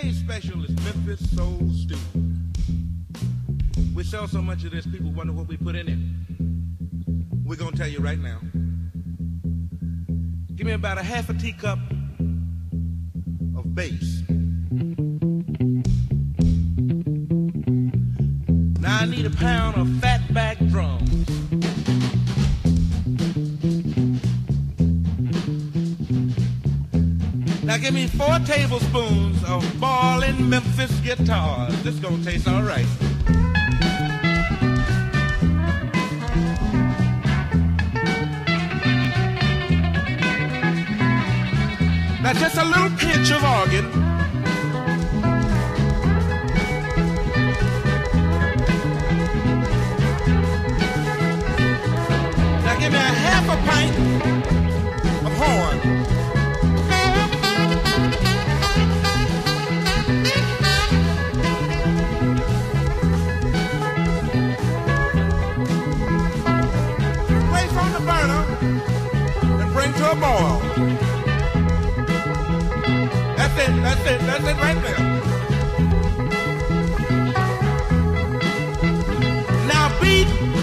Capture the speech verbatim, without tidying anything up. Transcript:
Today's special is Memphis Soul Stew. We sell so much of this, people wonder what we put in it. We're going to tell you right now. Give me about a half a teacup of bass. Now I need a pound of fatback drums. Now give me four tablespoons of ballin' Memphis guitars. This is gonna taste all right. Now just a little pinch of organ. Now give me a half a pint of horn. To a boil. That's it, that's it, that's it right there. Now beat